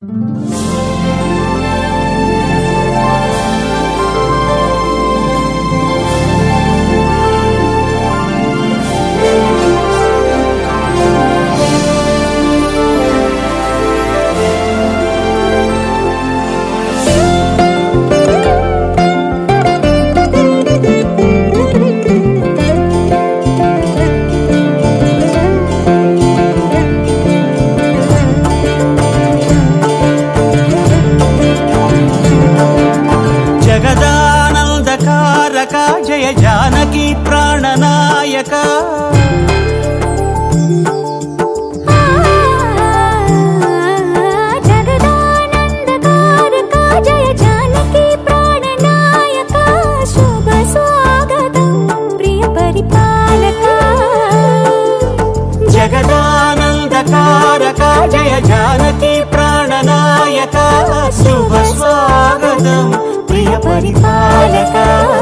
జయ జానకి ప్రాణనాయక జగదానందకారక జయ జానకి ప్రాణనాయక శుభ స్వాగతం ప్రియ పరిపాలక జగదానందకారక జయ జానకి ప్రాణనాయక శుభ స్వాగతం ప్రియ పరిపాలక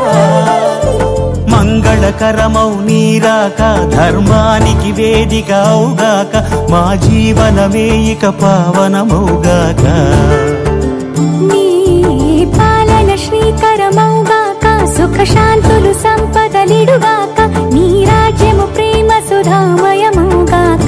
మంగళకరమౌ నీరాక ధర్మానికి వేదిక అవుగాక మా జీవనమే ఇక పావనమౌగాక నీ పాలన శ్రీకరమౌగాక సుఖ శాంతులు సంపదలిడుగాక నీ రాజ్యము ప్రేమ సుధామయమౌగాక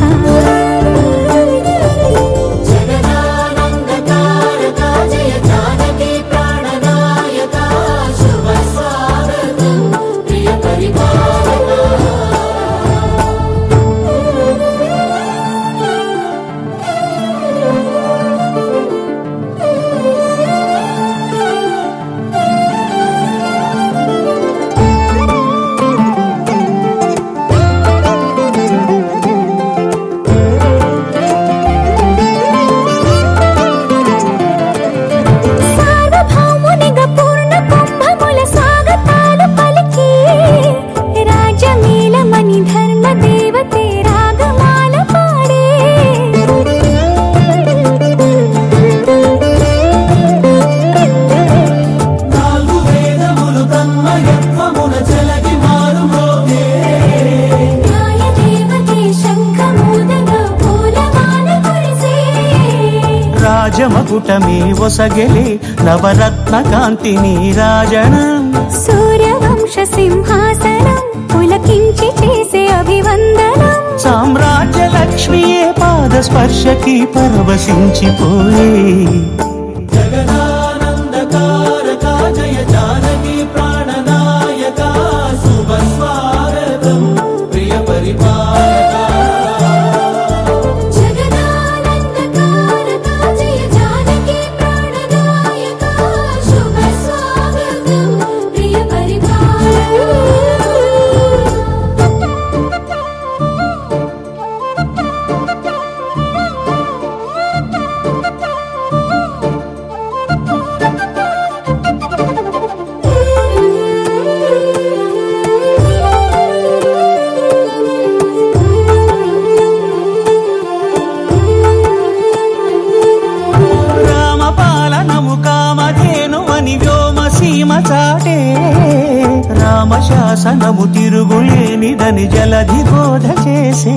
రాజమకుటమే ఒసగెలే నవరత్న కాంతి నీరాజనం సూర్యవంశ సింహాసనం పులకించి చేసే అభివందనం సామ్రాజ్య లక్ష్మియే పాద స్పర్శకి పరవశించిపోయే జగదానందకారక జయ జానకి ప్రాణనాయక శుభ స్వాగతం ప్రియ పరిపాలక చాటే రామశాసనము తిరుగులేనిదని జలధి బోధ చేసే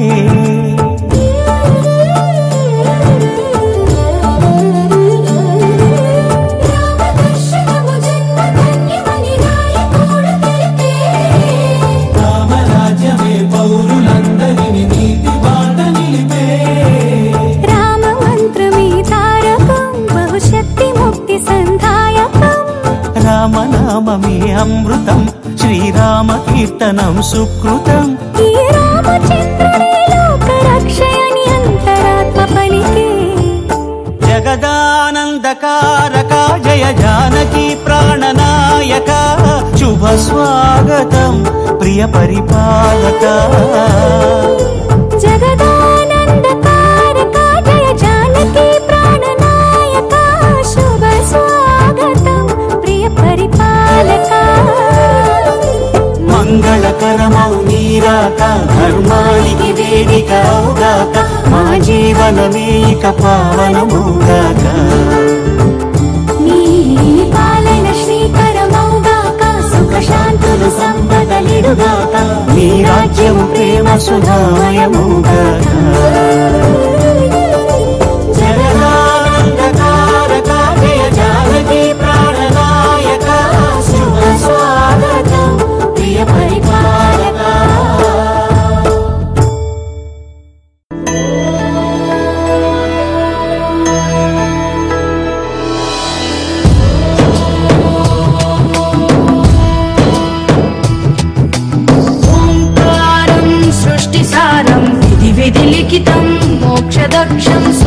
రామరాజ్యమే పౌరులందరిని నీతి బాట నిలిపే రామ మంత్రమే తారకం బహుశక్తి ముక్తి సంధాయకం రామనామమే అమృతం శ్రీరామ కీర్తనం సుకృతం ఈ రామచంద్రుడే లోక రక్షయని అంతరాత్మ పలికే జగదానందకారక జయ జానకి ప్రాణనాయక శుభ స్వాగతం ప్రియ పరిపాలక జగదానందకారక జయ జానకి ప్రాణనాయక శుభ స్వాగతం ప్రియ పరిపాలక మంగళకరమౌ నీరాక ధర్మానికి వేదిక అవుగాక మా జీవనమే ఇక పావనమౌగాక నీ పాలన శ్రీకరమౌగాక సుఖ శాంతులు సంపదలిడుగాక నీ రాజ్యము ప్రేమ సుధామయమౌగాక జగదానందకారక ప్రతిపక్షం